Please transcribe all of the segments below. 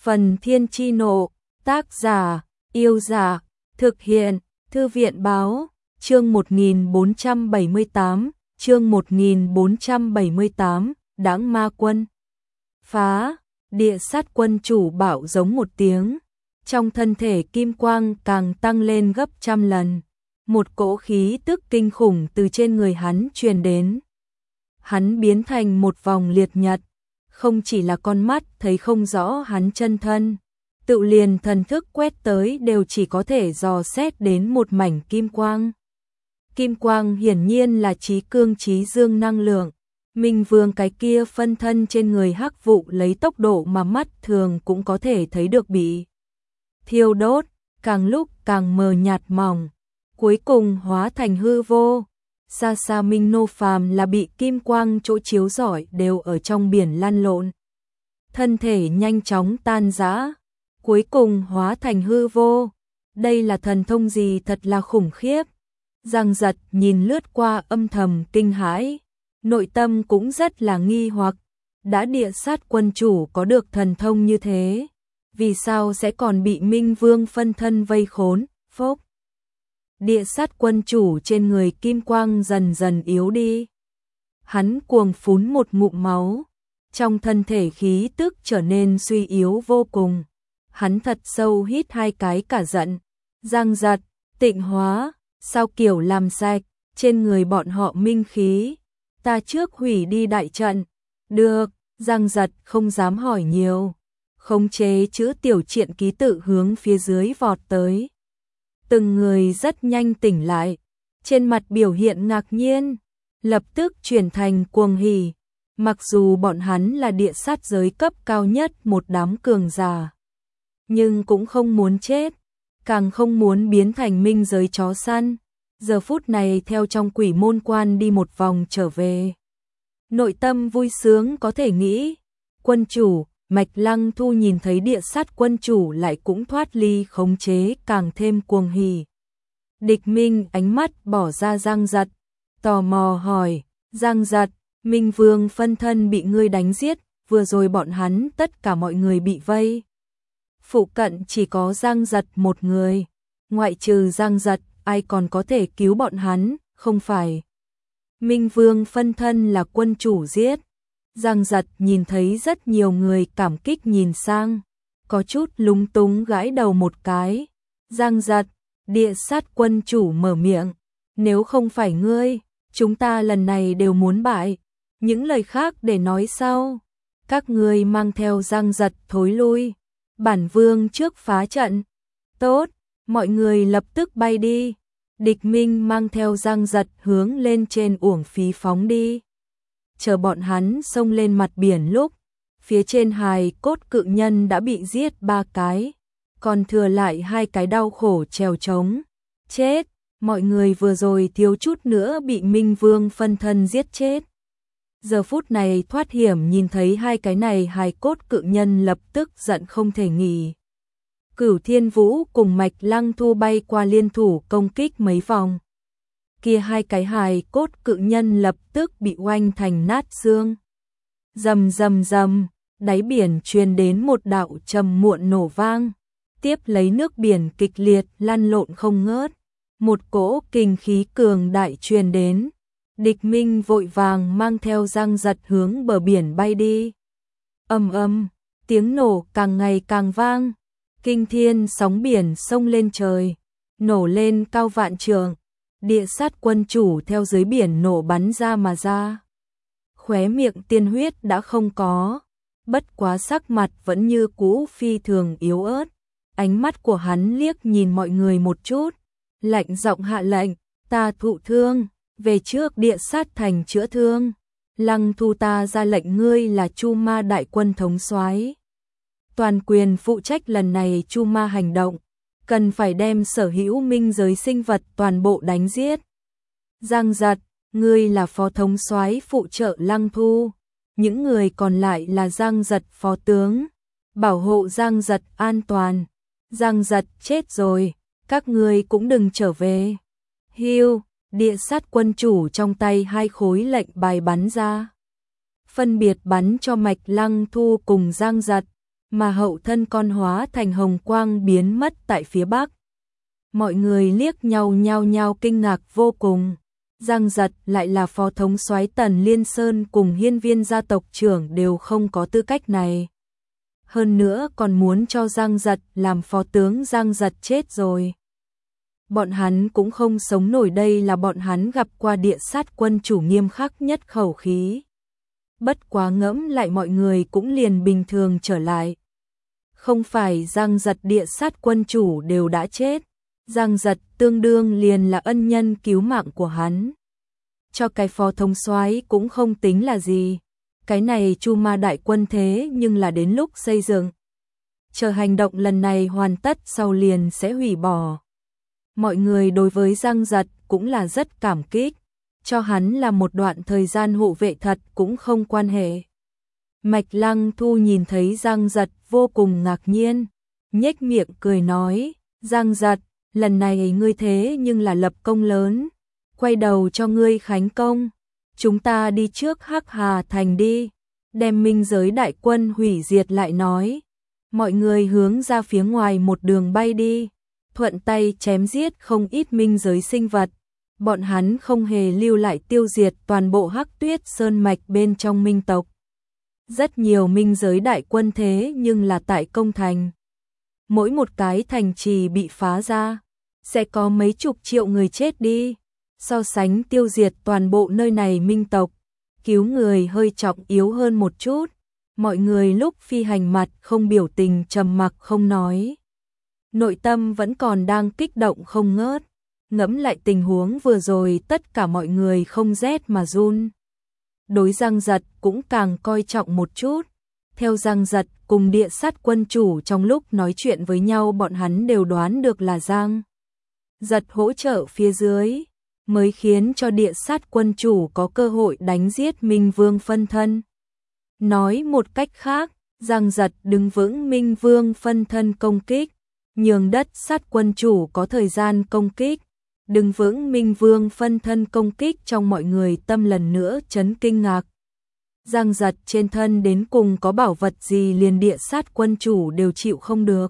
Phần Thiên Chi Nộ, tác giả, Yêu Giả, thực hiện, Thư viện Báo, chương 1478, chương 1478, Đãng Ma Quân. Phá, Địa Sát Quân chủ bạo giống một tiếng, trong thân thể kim quang càng tăng lên gấp trăm lần, một cỗ khí tức kinh khủng từ trên người hắn truyền đến. Hắn biến thành một vòng liệt nhật, không chỉ là con mắt thấy không rõ hắn chân thân, tự liền thần thức quét tới đều chỉ có thể dò xét đến một mảnh kim quang. Kim quang hiển nhiên là trí cương trí dương năng lượng. Minh Vương cái kia phân thân trên người hắc vụ lấy tốc độ mà mắt thường cũng có thể thấy được bị thiêu đốt, càng lúc càng mờ nhạt mỏng, cuối cùng hóa thành hư vô. Xa xa Minh Nô phàm là bị kim quang chỗ chiếu rọi đều ở trong biển lăn lộn. Thân thể nhanh chóng tan rã, cuối cùng hóa thành hư vô. Đây là thần thông gì thật là khủng khiếp. Giang Giật nhìn lướt qua âm thầm kinh hãi, nội tâm cũng rất là nghi hoặc, đã Địa Sát Quân chủ có được thần thông như thế, vì sao sẽ còn bị Minh Vương phân thân vây khốn? Phốc. Địa Sát Quân chủ trên người kim quang dần dần yếu đi. Hắn cuồng phún một ngụm máu, trong thân thể khí tức trở nên suy yếu vô cùng. Hắn thật sâu hít hai cái cả giận. Giang Giật, Tịnh Hóa, sao kiểu làm sạch trên người bọn họ minh khí, ta trước hủy đi đại trận. Được, Giang Giật không dám hỏi nhiều, khống chế chữ tiểu triện ký tự hướng phía dưới vọt tới. Từng người rất nhanh tỉnh lại, trên mặt biểu hiện ngạc nhiên, lập tức chuyển thành cuồng hỉ. Mặc dù bọn hắn là địa sát giới cấp cao nhất một đám cường giả, nhưng cũng không muốn chết, càng không muốn biến thành minh giới chó săn. Giờ phút này theo trong quỷ môn quan đi một vòng trở về, nội tâm vui sướng có thể nghĩ. Quân chủ, Mạch Lăng Thu nhìn thấy Địa Sát Quân chủ lại cũng thoát ly khống chế càng thêm cuồng hỉ. Địch Minh ánh mắt bỏ ra Giang Giật, tò mò hỏi, Giang Giật, Minh Vương phân thân bị ngươi đánh giết, vừa rồi bọn hắn tất cả mọi người bị vây. Phụ cận chỉ có Giang Giật một người, ngoại trừ Giang Giật, ai còn có thể cứu bọn hắn, không phải. Minh Vương phân thân là quân chủ giết. Giang Giật nhìn thấy rất nhiều người cảm kích nhìn sang, có chút lúng túng gãi đầu một cái. Giang Giật, Địa Sát Quân chủ mở miệng, nếu không phải ngươi, chúng ta lần này đều muốn bại. Những lời khác để nói sau, các ngươi mang theo Giang Giật thối lui, bản vương trước phá trận. Tốt, mọi người lập tức bay đi. Địch Minh mang theo Giang Giật hướng lên trên uổng phí phóng đi. Chờ bọn hắn xông lên mặt biển lúc, phía trên hài cốt cự nhân đã bị giết 3 cái, còn thừa lại 2 cái đau khổ trèo trống. Chết, mọi người vừa rồi thiếu chút nữa bị Minh Vương phân thân giết chết. Giờ phút này thoát hiểm nhìn thấy 2 cái này hài cốt cự nhân lập tức giận không thể nghỉ. Cửu Thiên Vũ cùng Mạch Lăng Thu bay qua liên thủ công kích mấy vòng. Kia 2 cái hài cốt cự nhân lập tức bị oanh thành nát xương. Rầm rầm rầm, đáy biển truyền đến một đạo trầm muộn nổ vang, tiếp lấy nước biển kịch liệt lăn lộn không ngớt, một cỗ kinh khí cường đại truyền đến. Địch Minh vội vàng mang theo Giang Giật hướng bờ biển bay đi. Ầm ầm, tiếng nổ càng ngày càng vang, kinh thiên sóng biển sông lên trời, nổ lên cao vạn trượng. Địa Sát Quân chủ theo dưới biển nổ bắn ra mà ra. Khóe miệng tiên huyết đã không có, bất quá sắc mặt vẫn như cũ phi thường yếu ớt. Ánh mắt của hắn liếc nhìn mọi người một chút, lạnh giọng hạ lệnh, ta thụ thương, về trước Địa Sát thành chữa thương. Lăng Thu, ta ra lệnh ngươi là Chu Ma đại quân thống soái, toàn quyền phụ trách lần này Chu Ma hành động, cần phải đem sở hữu minh giới sinh vật toàn bộ đánh giết. Giang Giật, ngươi là phó thống soái phụ trợ Lăng Thu, những người còn lại là Giang Giật phó tướng, bảo hộ Giang Giật an toàn. Giang Giật chết rồi, các ngươi cũng đừng trở về. Hiu, Địa Sát Quân chủ trong tay 2 khối lệnh bài bắn ra, phân biệt bắn cho Mạch Lăng Thu cùng Giang Giật. mà hậu thân con hóa thành hồng quang biến mất tại phía bắc. Mọi người liếc nhau nhao nhao kinh ngạc vô cùng. Giang Giật lại là phó thống soái Tần Liên Sơn cùng hiên viên gia tộc trưởng đều không có tư cách này. Hơn nữa còn muốn cho Giang Giật làm phó tướng. Giang Giật chết rồi, bọn hắn cũng không sống nổi, đây là bọn hắn gặp qua địa sát quân chủ nghiêm khắc nhất khẩu khí. Bất quá ngẫm lại mọi người cũng liền bình thường trở lại. Không phải Giang Giật địa sát quân chủ đều đã chết, Giang Giật tương đương liền là ân nhân cứu mạng của hắn. Cho cái phó thống soái cũng không tính là gì. Cái này Chu Ma đại quân thế nhưng là đến lúc xây dựng. Chờ hành động lần này hoàn tất sau liền sẽ hủy bỏ. Mọi người đối với Giang Giật cũng là rất cảm kích. Cho hắn là một đoạn thời gian hộ vệ thật cũng không quan hệ. Mạch Lăng Thu nhìn thấy Giang Giật vô cùng ngạc nhiên, nhếch miệng cười nói, Giang Giật, lần này ngươi thế nhưng là lập công lớn, quay đầu cho ngươi khánh công, chúng ta đi trước Hắc Hà Thành đi, đem minh giới đại quân hủy diệt lại nói. Mọi người hướng ra phía ngoài một đường bay đi, thuận tay chém giết không ít minh giới sinh vật. Bọn hắn không hề lưu lại tiêu diệt toàn bộ Hắc Tuyết Sơn mạch bên trong minh tộc. Rất nhiều minh giới đại quân thế nhưng là tại công thành. Mỗi một cái thành trì bị phá ra, sẽ có mấy chục triệu người chết đi. So sánh tiêu diệt toàn bộ nơi này minh tộc, cứu người hơi trọng yếu hơn một chút. Mọi người lúc phi hành mặt không biểu tình trầm mặc không nói. Nội tâm vẫn còn đang kích động không ngớt. Ngẫm lại tình huống vừa rồi tất cả mọi người không rét mà run. Đối Giang Giật cũng càng coi trọng một chút. Theo Giang Giật cùng địa sát quân chủ trong lúc nói chuyện với nhau bọn hắn đều đoán được là Giang Giật hỗ trợ phía dưới, mới khiến cho địa sát quân chủ có cơ hội đánh giết Minh Vương phân thân. Nói một cách khác, Giang Giật đứng vững Minh Vương phân thân công kích, nhường đất sát quân chủ có thời gian công kích. Đứng vững Minh Vương phân thân công kích trong mọi người tâm lần nữa chấn kinh ngạc. Giang Giật trên thân đến cùng có bảo vật gì liền địa sát quân chủ đều chịu không được.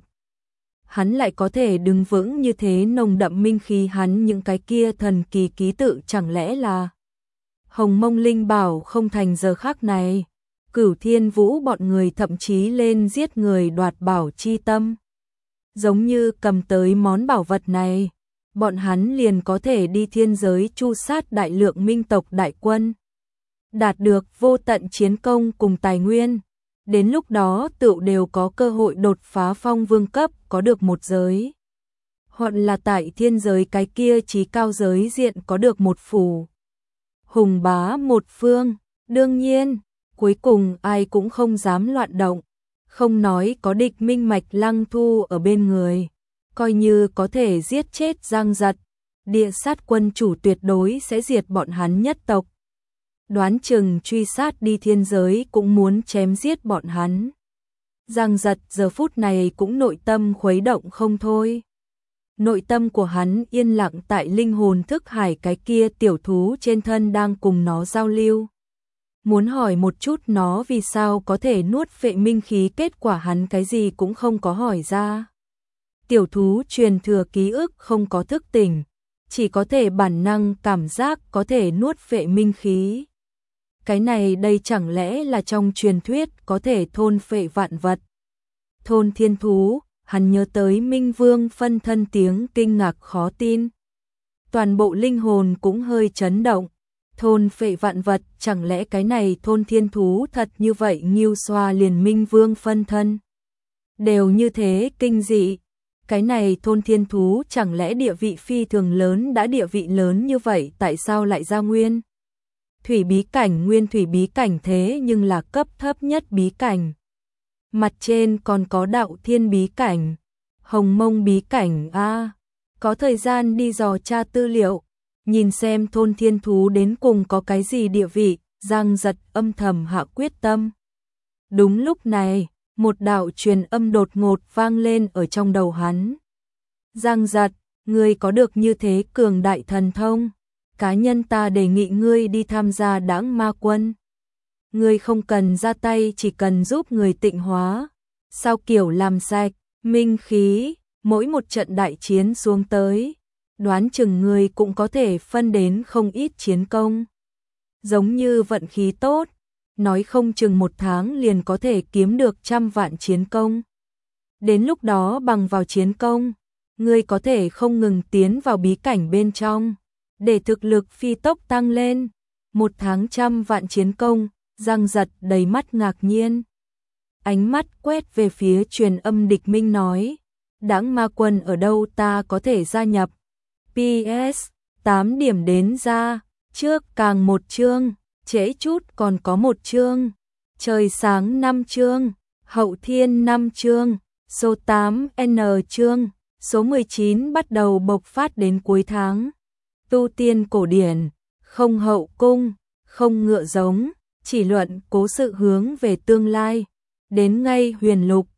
Hắn lại có thể đứng vững như thế, nồng đậm minh khí, hắn những cái kia thần kỳ ký tự chẳng lẽ là Hồng Mông Linh Bảo không thành. Giờ khắc này, Cửu Thiên Vũ bọn người thậm chí lên giết người đoạt bảo chi tâm. Giống như cầm tới món bảo vật này, bọn hắn liền có thể đi thiên giới chu sát đại lượng minh tộc đại quân, đạt được vô tận chiến công cùng tài nguyên. Đến lúc đó tựu đều có cơ hội đột phá phong vương cấp, có được một giới. Hoặc là tại thiên giới cái kia chí cao giới diện có được một phủ hùng bá một phương. Đương nhiên, cuối cùng ai cũng không dám loạn động. Không nói có địch minh Mạch Lăng Thu ở bên người, coi như có thể giết chết Giang Giật, địa sát quân chủ tuyệt đối sẽ diệt bọn hắn nhất tộc. Đoán chừng truy sát đi thiên giới cũng muốn chém giết bọn hắn. Giang Giật giờ phút này cũng nội tâm khuấy động không thôi. Nội tâm của hắn yên lặng tại linh hồn thức hải cái kia tiểu thú trên thân đang cùng nó giao lưu. Muốn hỏi một chút nó vì sao có thể nuốt phệ minh khí, kết quả hắn cái gì cũng không có hỏi ra. Tiểu thú truyền thừa ký ức không có thức tỉnh, chỉ có thể bản năng cảm giác có thể nuốt phệ minh khí. Cái này đây chẳng lẽ là trong truyền thuyết có thể thôn phệ vạn vật. Thôn thiên thú, hắn nhớ tới Minh Vương phân thân tiếng kinh ngạc khó tin. Toàn bộ linh hồn cũng hơi chấn động. Thôn phệ vạn vật, chẳng lẽ cái này thôn thiên thú thật như vậy nghiêu xoa liền Minh Vương phân thân. Đều như thế kinh dị. Cái này thôn thiên thú chẳng lẽ địa vị phi thường lớn, đã địa vị lớn như vậy tại sao lại ra nguyên thủy bí cảnh? Nguyên thủy bí cảnh thế nhưng là cấp thấp nhất bí cảnh. Mặt trên còn có đạo thiên bí cảnh, hồng mông bí cảnh a. Có thời gian đi dò tra tư liệu, nhìn xem thôn thiên thú đến cùng có cái gì địa vị. Giang Giật âm thầm hạ quyết tâm. Đúng lúc này, một đạo truyền âm đột ngột vang lên ở trong đầu hắn. Giang Giật, ngươi có được như thế cường đại thần thông, cá nhân ta đề nghị ngươi đi tham gia Đãng Ma Quân. Ngươi không cần ra tay, chỉ cần giúp người tịnh hóa, sao kiểu làm sạch, minh khí, mỗi một trận đại chiến xuống tới, đoán chừng ngươi cũng có thể phân đến không ít chiến công. Giống như vận khí tốt, nói không chừng 1 tháng liền có thể kiếm được 100 vạn chiến công. Đến lúc đó bằng vào chiến công, ngươi có thể không ngừng tiến vào bí cảnh bên trong, để thực lực phi tốc tăng lên. 1 tháng 100 vạn chiến công, Giang Giật đầy mắt ngạc nhiên. Ánh mắt quét về phía truyền âm địch minh nói, Đãng Ma Quân ở đâu ta có thể gia nhập. PS, 8 điểm đến ra, trước càng 1 chương, trễ chút còn có 1 chương, trời sáng 5 chương, hậu thiên 5 chương, số 8N chương, số 19 bắt đầu bộc phát đến cuối tháng. Tu tiên cổ điển, không hậu cung, không ngựa giống, chỉ luận cố sự hướng về tương lai, đến ngay huyền lục,